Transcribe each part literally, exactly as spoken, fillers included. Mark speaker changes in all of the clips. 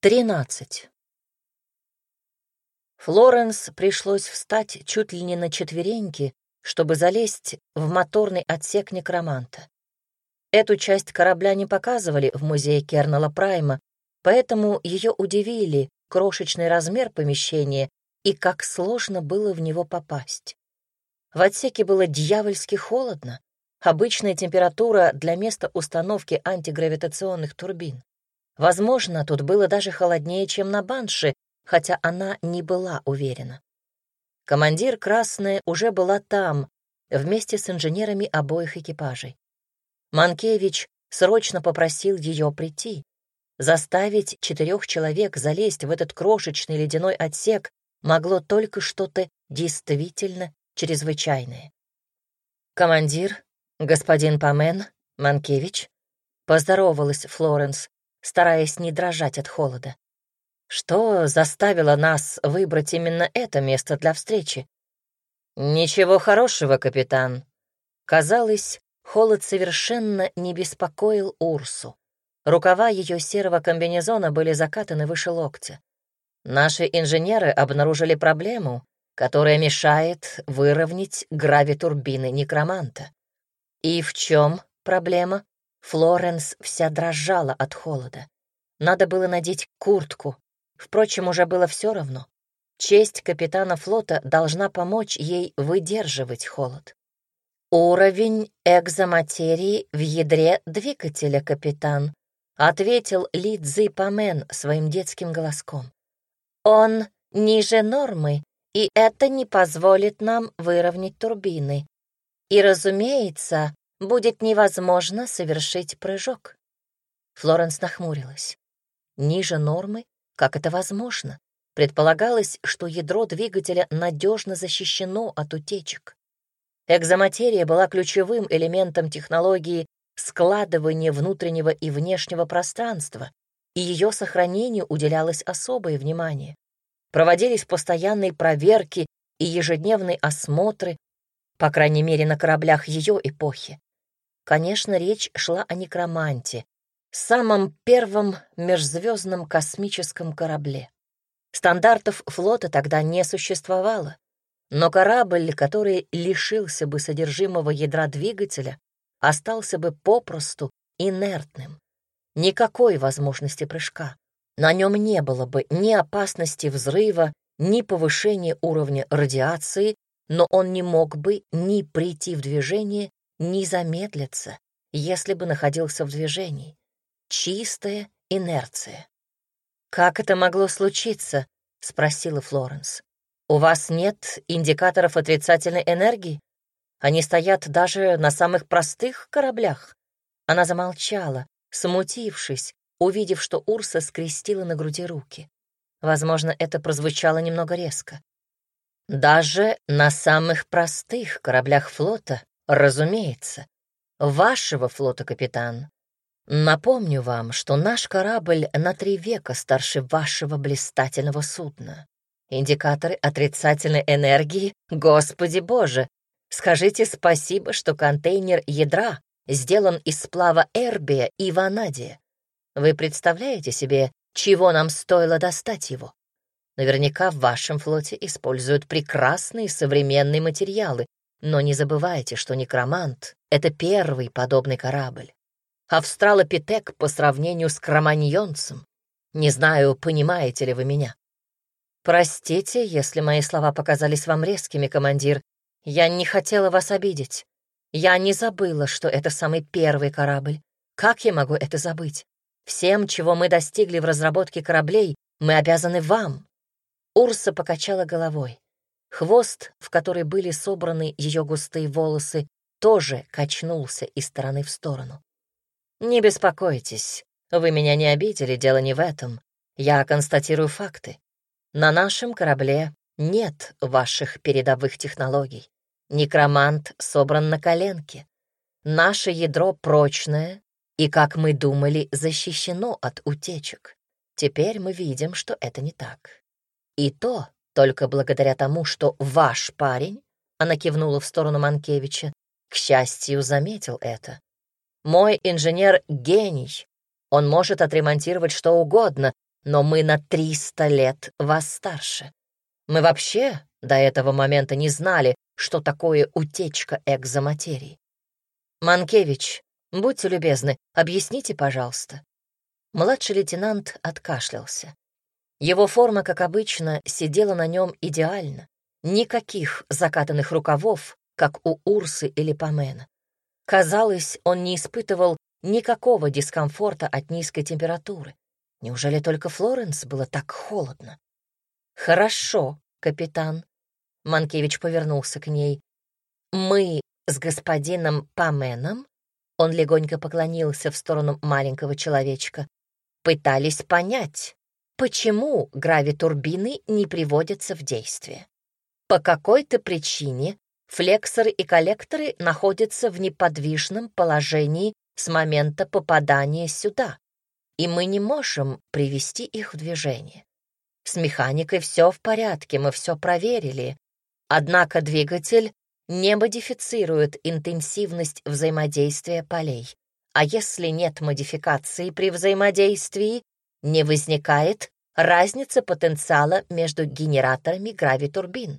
Speaker 1: Тринадцать. Флоренс пришлось встать чуть ли не на четвереньки, чтобы залезть в моторный отсек некроманта. Эту часть корабля не показывали в музее Кернела Прайма, поэтому ее удивили крошечный размер помещения и как сложно было в него попасть. В отсеке было дьявольски холодно, обычная температура для места установки антигравитационных турбин. Возможно, тут было даже холоднее, чем на Банши, хотя она не была уверена. Командир Красная уже была там, вместе с инженерами обоих экипажей. Манкевич срочно попросил ее прийти. Заставить четырех человек залезть в этот крошечный ледяной отсек могло только что-то действительно чрезвычайное. «Командир, господин Памен, Манкевич», — поздоровалась Флоренс, стараясь не дрожать от холода. «Что заставило нас выбрать именно это место для встречи?» «Ничего хорошего, капитан». Казалось, холод совершенно не беспокоил Урсу. Рукава ее серого комбинезона были закатаны выше локтя. Наши инженеры обнаружили проблему, которая мешает выровнять гравитурбины некроманта. И в чем проблема? Флоренс вся дрожала от холода. Надо было надеть куртку. Впрочем, уже было все равно. Честь капитана флота должна помочь ей выдерживать холод. «Уровень экзоматерии в ядре двигателя, капитан», — ответил Ли Цзи Памен своим детским голоском. «Он ниже нормы, и это не позволит нам выровнять турбины. И, разумеется, будет невозможно совершить прыжок». Флоренс нахмурилась. Ниже нормы? Как это возможно? Предполагалось, что ядро двигателя надежно защищено от утечек. Экзоматерия была ключевым элементом технологии складывания внутреннего и внешнего пространства, и ее сохранению уделялось особое внимание. Проводились постоянные проверки и ежедневные осмотры, по крайней мере, на кораблях ее эпохи. Конечно, речь шла о некроманте, самом первом межзвездном космическом корабле. Стандартов флота тогда не существовало, но корабль, который лишился бы содержимого ядра двигателя, остался бы попросту инертным. Никакой возможности прыжка. На нем не было бы ни опасности взрыва, ни повышения уровня радиации, но он не мог бы ни прийти в движение, ни замедлиться, если бы находился в движении. Чистая инерция. «Как это могло случиться?» — спросила Флоренс. «У вас нет индикаторов отрицательной энергии? Они стоят даже на самых простых кораблях». Она замолчала, смутившись, увидев, что Урса скрестила на груди руки. Возможно, это прозвучало немного резко. «Даже на самых простых кораблях флота, разумеется. Вашего флота, капитан. Напомню вам, что наш корабль на три века старше вашего блистательного судна. Индикаторы отрицательной энергии, Господи Боже! Скажите спасибо, что контейнер ядра сделан из сплава эрбия и ванадия. Вы представляете себе, чего нам стоило достать его? Наверняка в вашем флоте используют прекрасные современные материалы, но не забывайте, что некромант — это первый подобный корабль. Австралопитек по сравнению с кроманьонцем. Не знаю, понимаете ли вы меня. Простите, если мои слова показались вам резкими, командир. Я не хотела вас обидеть. Я не забыла, что это самый первый корабль. Как я могу это забыть? Всем, чего мы достигли в разработке кораблей, мы обязаны вам. Урса покачала головой. Хвост, в который были собраны ее густые волосы, тоже качнулся из стороны в сторону. «Не беспокойтесь, вы меня не обидели, дело не в этом. Я констатирую факты. На нашем корабле нет ваших передовых технологий. Некромант собран на коленке. Наше ядро прочное и, как мы думали, защищено от утечек. Теперь мы видим, что это не так. И то только благодаря тому, что ваш парень, она кивнула в сторону Манкевича, к счастью, заметил это. Мой инженер — гений. Он может отремонтировать что угодно, но мы на триста лет вас старше. Мы вообще до этого момента не знали, что такое утечка экзоматерии. Манкевич, будьте любезны, объясните, пожалуйста». Младший лейтенант откашлялся. Его форма, как обычно, сидела на нем идеально. Никаких закатанных рукавов, как у Урсы или Памена. Казалось, он не испытывал никакого дискомфорта от низкой температуры. Неужели только Флоренс было так холодно? «Хорошо, капитан», — Манкевич повернулся к ней. «Мы с господином Паменом», — он легонько поклонился в сторону маленького человечка, «пытались понять, почему гравитурбины не приводятся в действие. По какой-то причине флексоры и коллекторы находятся в неподвижном положении с момента попадания сюда, и мы не можем привести их в движение. С механикой все в порядке, мы все проверили, однако двигатель не модифицирует интенсивность взаимодействия полей, а если нет модификации при взаимодействии, не возникает разница потенциала между генераторами гравитурбин,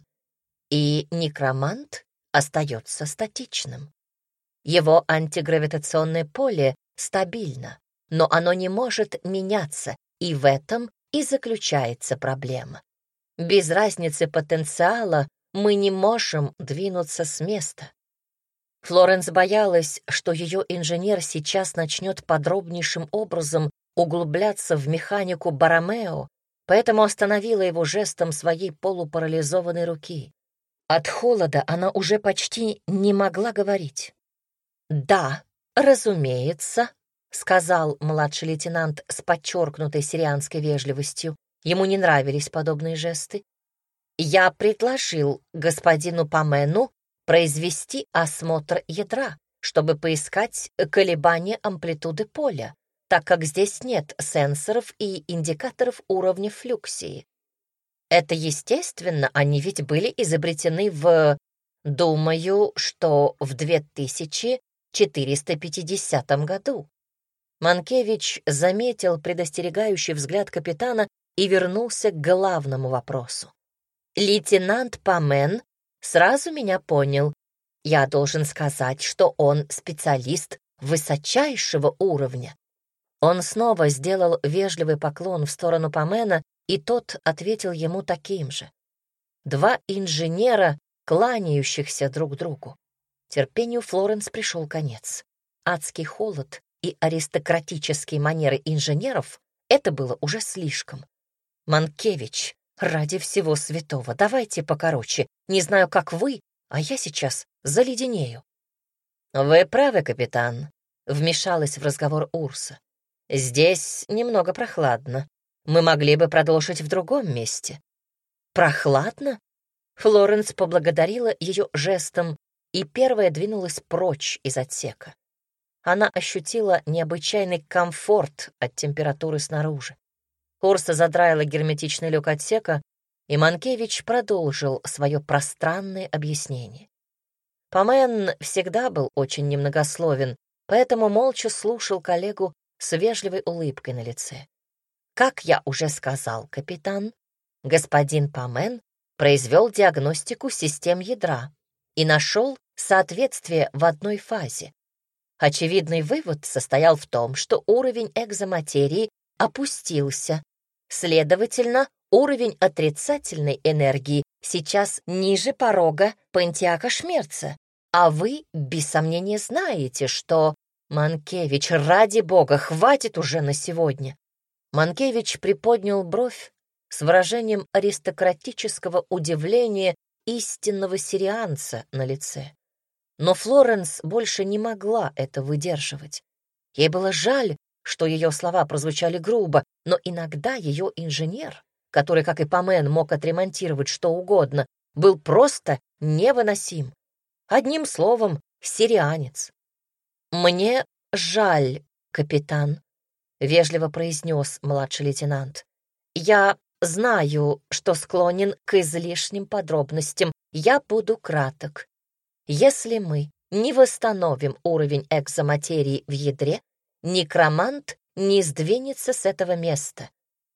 Speaker 1: и некромант остается статичным. Его антигравитационное поле стабильно, но оно не может меняться, и в этом и заключается проблема. Без разницы потенциала мы не можем двинуться с места. Флоренс боялась, что ее инженер сейчас начнет подробнейшим образом углубляться в механику Боромео, поэтому остановила его жестом своей полупарализованной руки. От холода она уже почти не могла говорить. «Да, разумеется», — сказал младший лейтенант с подчеркнутой сирианской вежливостью. Ему не нравились подобные жесты. «Я предложил господину Памену произвести осмотр ядра, чтобы поискать колебания амплитуды поля, так как здесь нет сенсоров и индикаторов уровня флюксии. Это естественно, они ведь были изобретены в... Думаю, что в две тысячи четыреста пятидесятом году». Манкевич заметил предостерегающий взгляд капитана и вернулся к главному вопросу. «Лейтенант Памен сразу меня понял. Я должен сказать, что он специалист высочайшего уровня». Он снова сделал вежливый поклон в сторону Памена, и тот ответил ему таким же. Два инженера, кланяющихся друг другу. Терпению Флоренс пришел конец. Адский холод и аристократические манеры инженеров — это было уже слишком. «Манкевич, ради всего святого, давайте покороче. Не знаю, как вы, а я сейчас заледенею». «Вы правы, капитан», — вмешалась в разговор Урса. «Здесь немного прохладно. Мы могли бы продолжить в другом месте». «Прохладно?» Флоренс поблагодарила ее жестом и первая двинулась прочь из отсека. Она ощутила необычайный комфорт от температуры снаружи. Урса задраила герметичный люк отсека, и Манкевич продолжил свое пространное объяснение. Памен всегда был очень немногословен, поэтому молча слушал коллегу с вежливой улыбкой на лице. «Как я уже сказал, капитан, господин Памен произвел диагностику систем ядра и нашел соответствие в одной фазе. Очевидный вывод состоял в том, что уровень экзоматерии опустился. Следовательно, уровень отрицательной энергии сейчас ниже порога Пантиака-Шмерца. А вы, без сомнения, знаете, что... Манкевич, ради бога, хватит уже на сегодня». Манкевич приподнял бровь с выражением аристократического удивления истинного сирианца на лице. Но Флоренс больше не могла это выдерживать. Ей было жаль, что ее слова прозвучали грубо, но иногда ее инженер, который, как и Памен, мог отремонтировать что угодно, был просто невыносим. Одним словом, сирианец. «Мне жаль, капитан», — вежливо произнес младший лейтенант. «Я знаю, что склонен к излишним подробностям. Я буду краток. Если мы не восстановим уровень экзоматерии в ядре, некромант не сдвинется с этого места.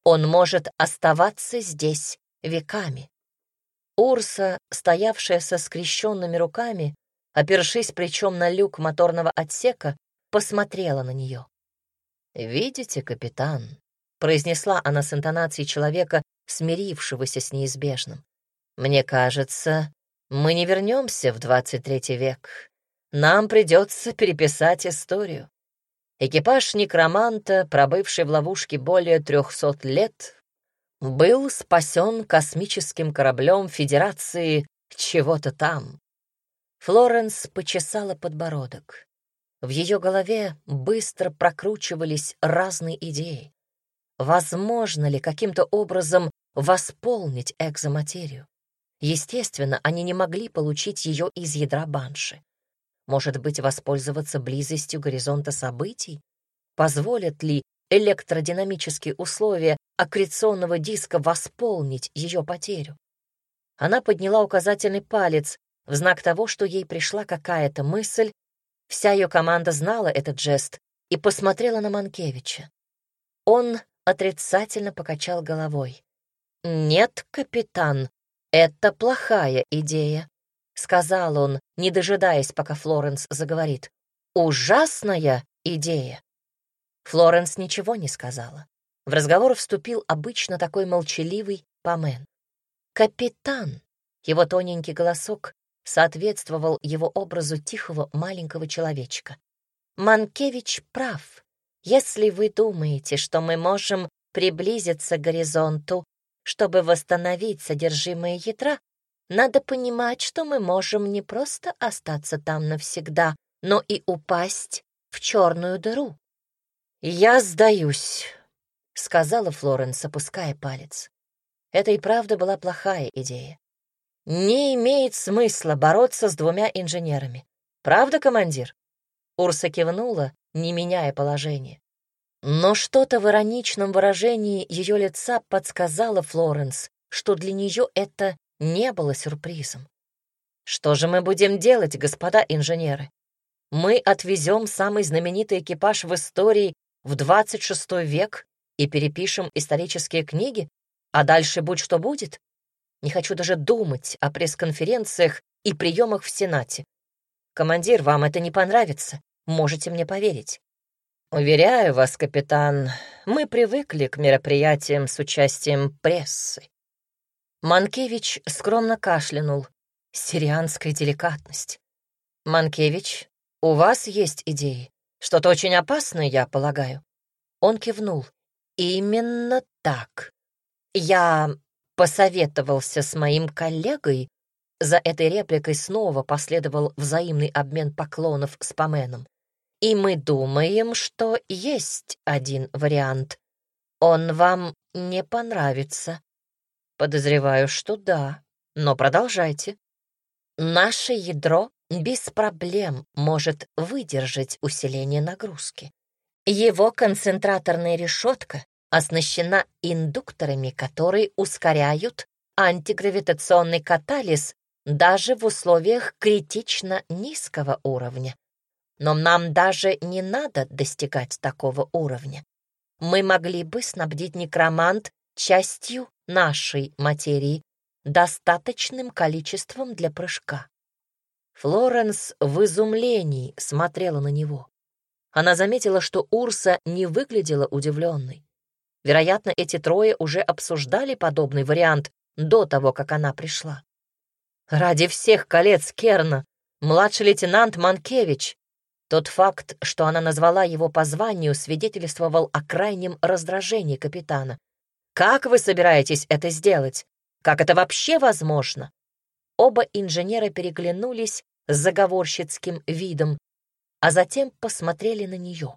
Speaker 1: Он может оставаться здесь веками. Урса, стоявшая со скрещенными руками, опершись плечом на люк моторного отсека, посмотрела на нее. «Видите, капитан?» — произнесла она с интонацией человека, смирившегося с неизбежным. «Мне кажется, мы не вернемся в двадцать третий век. Нам придется переписать историю. Экипаж некроманта, пробывший в ловушке более трехсот лет, был спасен космическим кораблем Федерации чего-то там». Флоренс почесала подбородок. В ее голове быстро прокручивались разные идеи. Возможно ли каким-то образом восполнить экзоматерию? Естественно, они не могли получить ее из ядра банши. Может быть, воспользоваться близостью горизонта событий? Позволят ли электродинамические условия аккреционного диска восполнить ее потерю? Она подняла указательный палец в знак того, что ей пришла какая-то мысль. Вся ее команда знала этот жест и посмотрела на Манкевича. Он отрицательно покачал головой. «Нет, капитан, это плохая идея», — сказал он, не дожидаясь, пока Флоренс заговорит. «Ужасная идея». Флоренс ничего не сказала. В разговор вступил обычно такой молчаливый Памен. «Капитан», — его тоненький голосок соответствовал его образу тихого маленького человечка. «Манкевич прав. Если вы думаете, что мы можем приблизиться к горизонту, чтобы восстановить содержимое ядра, надо понимать, что мы можем не просто остаться там навсегда, но и упасть в черную дыру». «Я сдаюсь», — сказала Флоренс, опуская палец. Это и правда была плохая идея. Не имеет смысла бороться с двумя инженерами. Правда, командир? Урса кивнула, не меняя положение. Но что-то в ироничном выражении ее лица подсказало Флоренс, что для нее это не было сюрпризом. Что же мы будем делать, господа инженеры? Мы отвезем самый знаменитый экипаж в истории в двадцать шестой век и перепишем исторические книги, а дальше будь что будет? Не хочу даже думать о пресс-конференциях и приемах в Сенате. Командир, вам это не понравится, можете мне поверить. Уверяю вас, капитан, мы привыкли к мероприятиям с участием прессы. Манкевич скромно кашлянул. Сирианская деликатность. Манкевич, у вас есть идеи? Что-то очень опасное, я полагаю. Он кивнул. Именно так. Я посоветовался с моим коллегой. За этой репликой снова последовал взаимный обмен поклонов с Паменом. И мы думаем, что есть один вариант. Он вам не понравится. Подозреваю, что да, но продолжайте. Наше ядро без проблем может выдержать усиление нагрузки. Его концентраторная решетка оснащена индукторами, которые ускоряют антигравитационный катализ даже в условиях критично низкого уровня. Но нам даже не надо достигать такого уровня. Мы могли бы снабдить некромант частью нашей материи, достаточным количеством для прыжка. Флоренс в изумлении смотрела на него. Она заметила, что Урса не выглядела удивленной. Вероятно, эти трое уже обсуждали подобный вариант до того, как она пришла. Ради всех колец Керна, младший лейтенант Манкевич. Тот факт, что она назвала его по званию, свидетельствовал о крайнем раздражении капитана. Как вы собираетесь это сделать? Как это вообще возможно? Оба инженера переглянулись с заговорщицким видом, а затем посмотрели на нее.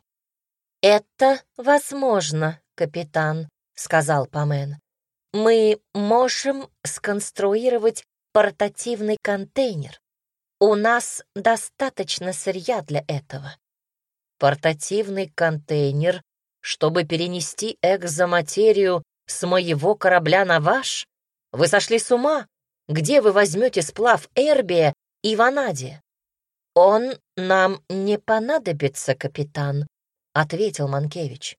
Speaker 1: «Это возможно, капитан», — сказал Памен. «Мы можем сконструировать портативный контейнер. У нас достаточно сырья для этого». «Портативный контейнер, чтобы перенести экзоматерию с моего корабля на ваш? Вы сошли с ума? Где вы возьмете сплав эрбия и ванадия?» «Он нам не понадобится, капитан», — ответил Манкевич.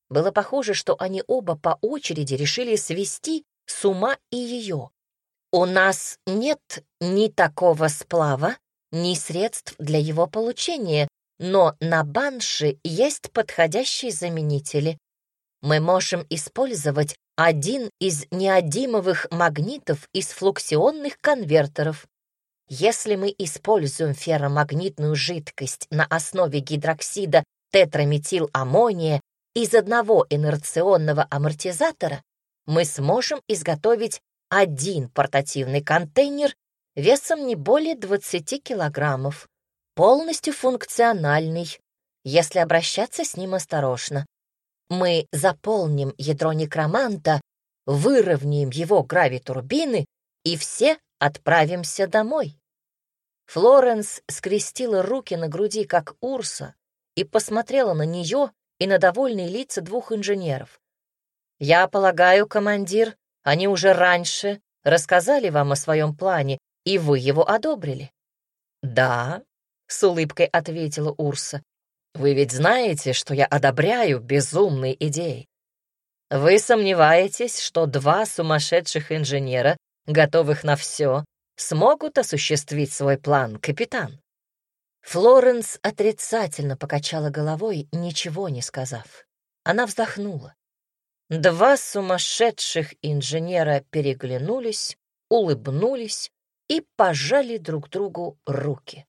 Speaker 1: Было похоже, что они оба по очереди решили свести с ума и ее. «У нас нет ни такого сплава, ни средств для его получения, но на Банши есть подходящие заменители. Мы можем использовать один из неодимовых магнитов из флуксионных конвертеров. Если мы используем ферромагнитную жидкость на основе гидроксида тетраметиламмония из одного инерционного амортизатора, мы сможем изготовить один портативный контейнер весом не более двадцати килограммов, полностью функциональный, если обращаться с ним осторожно. Мы заполним ядро некроманта, выровняем его гравитурбины и все отправимся домой». Флоренс скрестила руки на груди, как Урса, и посмотрела на нее и на довольные лица двух инженеров. «Я полагаю, командир, они уже раньше рассказали вам о своем плане, и вы его одобрили?» «Да», — с улыбкой ответила Урса. «Вы ведь знаете, что я одобряю безумные идеи. Вы сомневаетесь, что два сумасшедших инженера, готовых на все, смогут осуществить свой план, капитан?» Флоренс отрицательно покачала головой, ничего не сказав. Она вздохнула. Два сумасшедших инженера переглянулись, улыбнулись и пожали друг другу руки.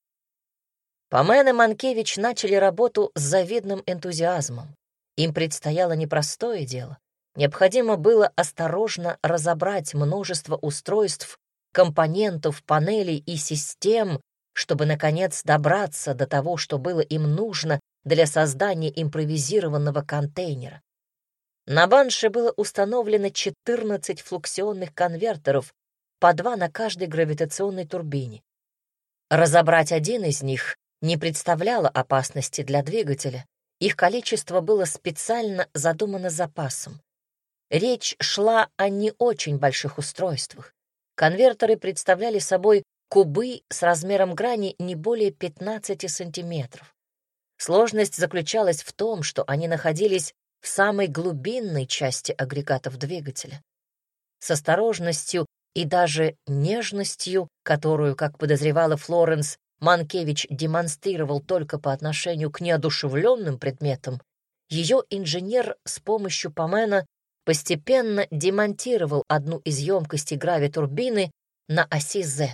Speaker 1: Памен и Манкевич начали работу с завидным энтузиазмом. Им предстояло непростое дело. Необходимо было осторожно разобрать множество устройств, компонентов, панелей и систем, чтобы, наконец, добраться до того, что было им нужно для создания импровизированного контейнера. На Банше было установлено четырнадцать флуксионных конвертеров, по два на каждой гравитационной турбине. Разобрать один из них не представляло опасности для двигателя, их количество было специально задумано запасом. Речь шла о не очень больших устройствах. Конвертеры представляли собой кубы с размером грани не более пятнадцати сантиметров. Сложность заключалась в том, что они находились в самой глубинной части агрегатов двигателя. С осторожностью и даже нежностью, которую, как подозревала Флоренс, Манкевич демонстрировал только по отношению к неодушевленным предметам, ее инженер с помощью Памена постепенно демонтировал одну из емкостей гравитурбины на оси Z.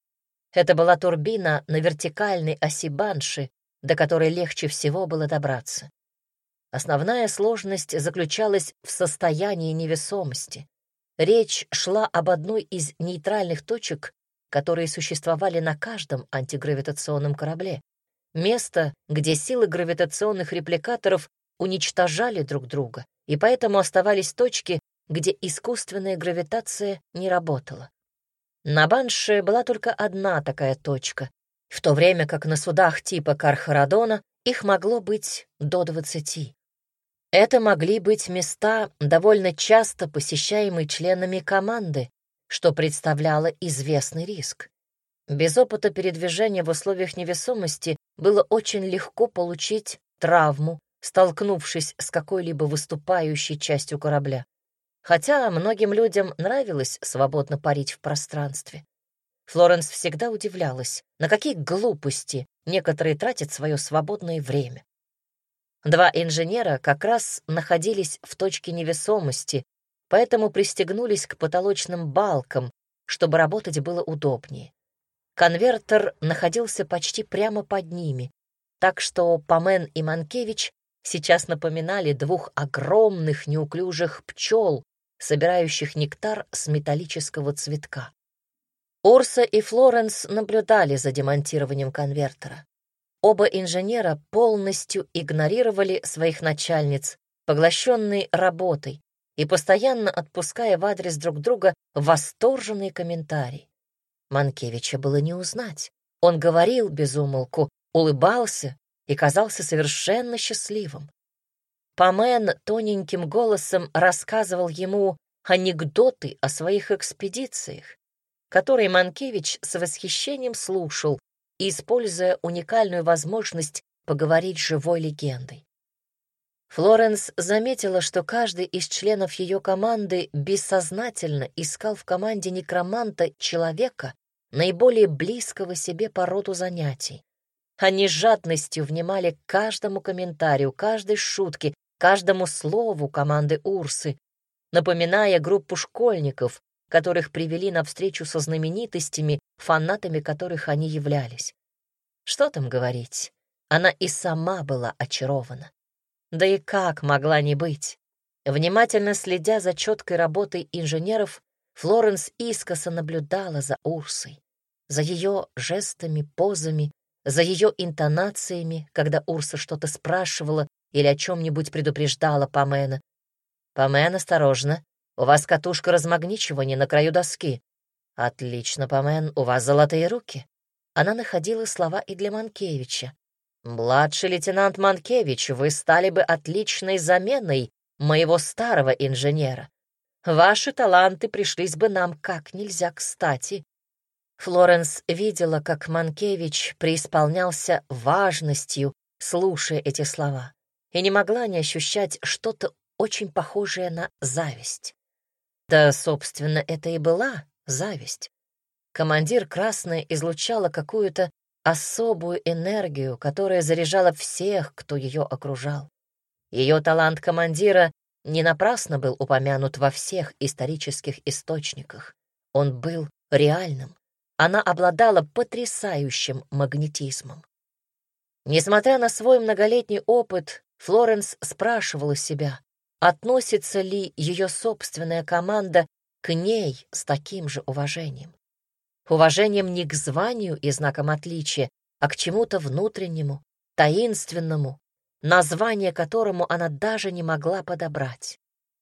Speaker 1: Это была турбина на вертикальной оси Банши, до которой легче всего было добраться. Основная сложность заключалась в состоянии невесомости. Речь шла об одной из нейтральных точек, которые существовали на каждом антигравитационном корабле. Место, где силы гравитационных репликаторов уничтожали друг друга, и поэтому оставались точки, где искусственная гравитация не работала. На Банше была только одна такая точка, в то время как на судах типа Кархарадона их могло быть до двадцати. Это могли быть места, довольно часто посещаемые членами команды, что представляло известный риск. Без опыта передвижения в условиях невесомости было очень легко получить травму, столкнувшись с какой-либо выступающей частью корабля. Хотя многим людям нравилось свободно парить в пространстве. Флоренс всегда удивлялась, на какие глупости некоторые тратят свое свободное время. Два инженера как раз находились в точке невесомости, поэтому пристегнулись к потолочным балкам, чтобы работать было удобнее. Конвертер находился почти прямо под ними, так что Памен и Манкевич сейчас напоминали двух огромных неуклюжих пчел, собирающих нектар с металлического цветка. Урса и Флоренс наблюдали за демонтированием конвертера. Оба инженера полностью игнорировали своих начальниц, поглощенные работой, и постоянно отпуская в адрес друг друга восторженные комментарии. Манкевича было не узнать. Он говорил без умолку, улыбался и казался совершенно счастливым. Памен тоненьким голосом рассказывал ему анекдоты о своих экспедициях, которые Манкевич с восхищением слушал, используя уникальную возможность поговорить с живой легендой. Флоренс заметила, что каждый из членов ее команды бессознательно искал в команде некроманта человека, наиболее близкого себе по роду занятий. Они с жадностью внимали каждому комментарию, каждой шутке, каждому слову команды Урсы, напоминая группу школьников, которых привели на встречу со знаменитостями, фанатами которых они являлись. Что там говорить, она и сама была очарована. Да и как могла не быть? Внимательно следя за четкой работой инженеров, Флоренс искоса наблюдала за Урсой, за ее жестами, позами, за ее интонациями, когда Урса что-то спрашивала или о чем-нибудь предупреждала Памена. «Памен, осторожно, у вас катушка размагничивания на краю доски». «Отлично, Памен, у вас золотые руки». Она находила слова и для Манкевича. «Младший лейтенант Манкевич, вы стали бы отличной заменой моего старого инженера. Ваши таланты пришлись бы нам как нельзя кстати». Флоренс видела, как Манкевич преисполнялся важностью, слушая эти слова, и не могла не ощущать что-то очень похожее на зависть. Да, собственно, это и была зависть. Командир Красная излучала какую-то особую энергию, которая заряжала всех, кто ее окружал. Ее талант командира не напрасно был упомянут во всех исторических источниках. Он был реальным. Она обладала потрясающим магнетизмом. Несмотря на свой многолетний опыт, Флоренс спрашивала себя, относится ли ее собственная команда к ней с таким же уважением. Уважением не к званию и знакам отличия, а к чему-то внутреннему, таинственному, название которому она даже не могла подобрать.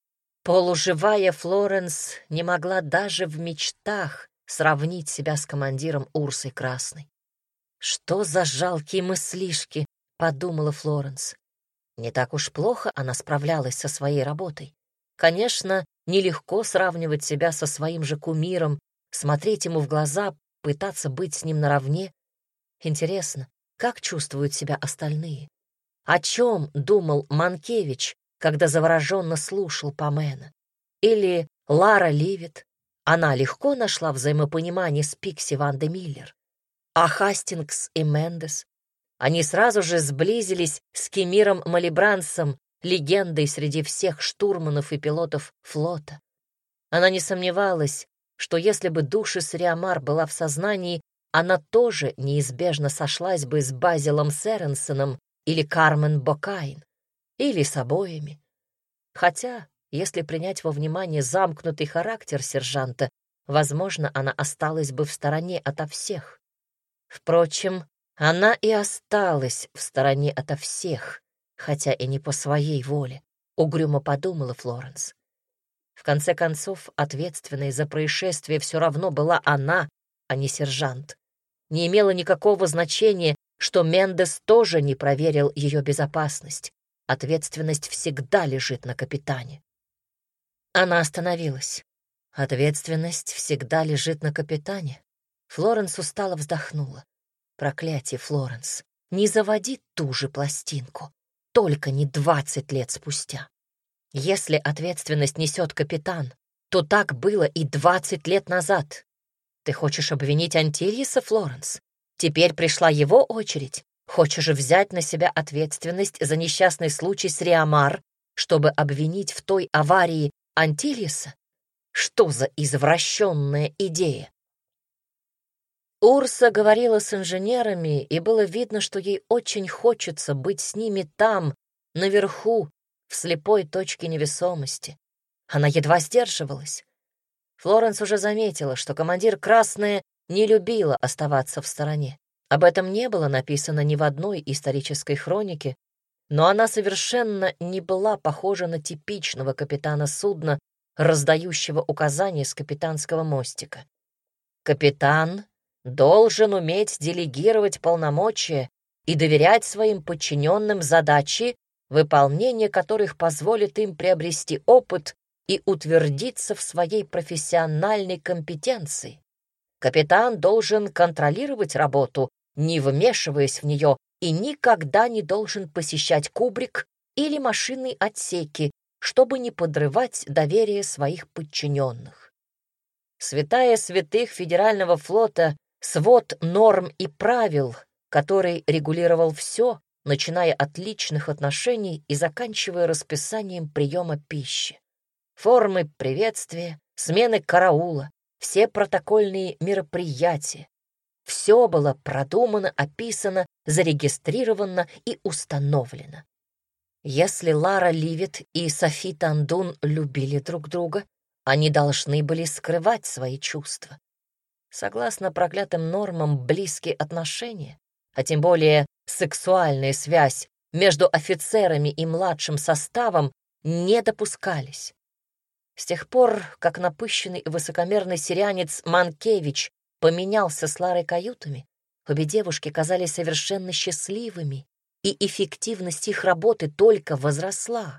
Speaker 1: Полуживая Флоренс не могла даже в мечтах сравнить себя с командиром Урсой Красной. «Что за жалкие мыслишки?» — подумала Флоренс. Не так уж плохо она справлялась со своей работой. Конечно, нелегко сравнивать себя со своим же кумиром, смотреть ему в глаза, пытаться быть с ним наравне. Интересно, как чувствуют себя остальные? О чем думал Манкевич, когда завороженно слушал Памена? Или Лара Ливит? Она легко нашла взаимопонимание с Пикси Ван де Миллер. А Хастингс и Мендес? Они сразу же сблизились с Кемиром Малибрансом, легендой среди всех штурманов и пилотов флота. Она не сомневалась, что если бы Душис Риамар была в сознании, она тоже неизбежно сошлась бы с Базилом Сэренсоном или Кармен Бокайн, или с обоими. Хотя, если принять во внимание замкнутый характер сержанта, возможно, она осталась бы в стороне ото всех. Впрочем, она и осталась в стороне ото всех, хотя и не по своей воле, угрюмо подумала Флоренс. В конце концов, ответственной за происшествие все равно была она, а не сержант. Не имело никакого значения, что Мендес тоже не проверил ее безопасность. Ответственность всегда лежит на капитане. Она остановилась. Ответственность всегда лежит на капитане. Флоренс устало вздохнула. Проклятие, Флоренс, не заводи ту же пластинку, только не двадцать лет спустя. Если ответственность несет капитан, то так было и двадцать лет назад. Ты хочешь обвинить Антильеса, Флоренс? Теперь пришла его очередь. Хочешь взять на себя ответственность за несчастный случай с Риамар, чтобы обвинить в той аварии Антильеса? Что за извращенная идея? Урса говорила с инженерами, и было видно, что ей очень хочется быть с ними там, наверху, в слепой точке невесомости. Она едва сдерживалась. Флоренс уже заметила, что командир Красная не любила оставаться в стороне. Об этом не было написано ни в одной исторической хронике, но она совершенно не была похожа на типичного капитана судна, раздающего указания с капитанского мостика. Капитан должен уметь делегировать полномочия и доверять своим подчиненным задачи, выполнение которых позволит им приобрести опыт и утвердиться в своей профессиональной компетенции. Капитан должен контролировать работу, не вмешиваясь в нее, и никогда не должен посещать кубрик или машинные отсеки, чтобы не подрывать доверие своих подчиненных. Святая святых Федерального флота — свод норм и правил, который регулировал все, начиная от личных отношений и заканчивая расписанием приема пищи. Формы приветствия, смены караула, все протокольные мероприятия. Все было продумано, описано, зарегистрировано и установлено. Если Лара Ливет и Софи Тандун любили друг друга, они должны были скрывать свои чувства. Согласно проклятым нормам, близкие отношения, а тем более сексуальная связь между офицерами и младшим составом не допускались. С тех пор, как напыщенный и высокомерный сирянец Манкевич поменялся с Ларой каютами, обе девушки казались совершенно счастливыми, и эффективность их работы только возросла.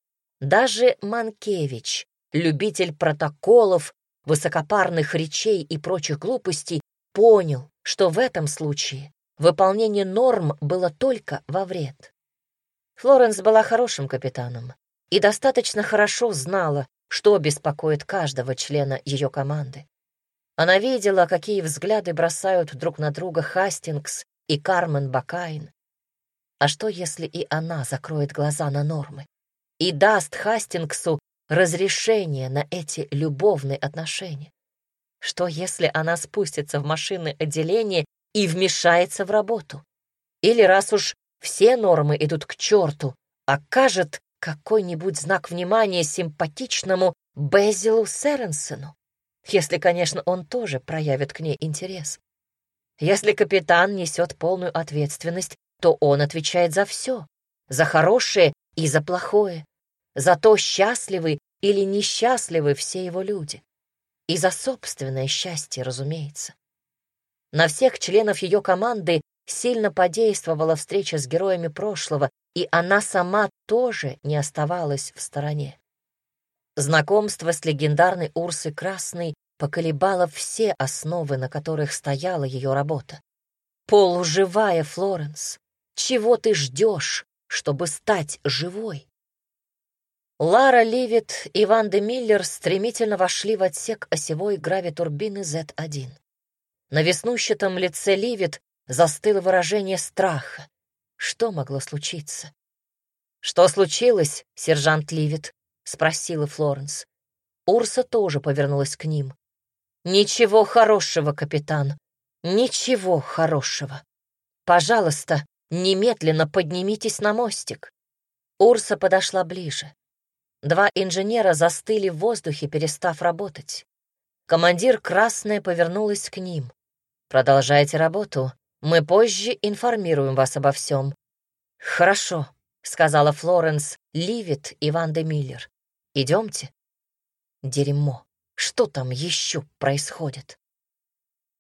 Speaker 1: Даже Манкевич, любитель протоколов, высокопарных речей и прочих глупостей, понял, что в этом случае выполнение норм было только во вред. Флоренс была хорошим капитаном и достаточно хорошо знала, что беспокоит каждого члена ее команды. Она видела, какие взгляды бросают друг на друга Хастингс и Кармен Бакайн. А что, если и она закроет глаза на нормы и даст Хастингсу разрешение на эти любовные отношения? Что, если она спустится в машинное отделение и вмешается в работу? Или, раз уж все нормы идут к черту, окажет какой-нибудь знак внимания симпатичному Безилу Сэренсену, если, конечно, он тоже проявит к ней интерес. Если капитан несет полную ответственность, то он отвечает за все, за хорошее и за плохое, за то, счастливы или несчастливы все его люди, и за собственное счастье, разумеется. На всех членов ее команды сильно подействовала встреча с героями прошлого, и она сама тоже не оставалась в стороне. Знакомство с легендарной Урсой Красной поколебало все основы, на которых стояла ее работа. Полуживая Флоренс, чего ты ждешь, чтобы стать живой? Лара Ливет и Ванда Миллер стремительно вошли в отсек осевой гравитурбины зет один. На веснущатом лице Ливет застыло выражение страха. Что могло случиться? «Что случилось, сержант Ливет?» — спросила Флоренс. Урса тоже повернулась к ним. «Ничего хорошего, капитан, ничего хорошего. Пожалуйста, немедленно поднимитесь на мостик». Урса подошла ближе. Два инженера застыли в воздухе, перестав работать. Командир Красная повернулась к ним. «Продолжайте работу. Мы позже информируем вас обо всем». «Хорошо», — сказала Флоренс, Ливет и Ванда Миллер. «Идемте». Дерьмо. Что там еще происходит?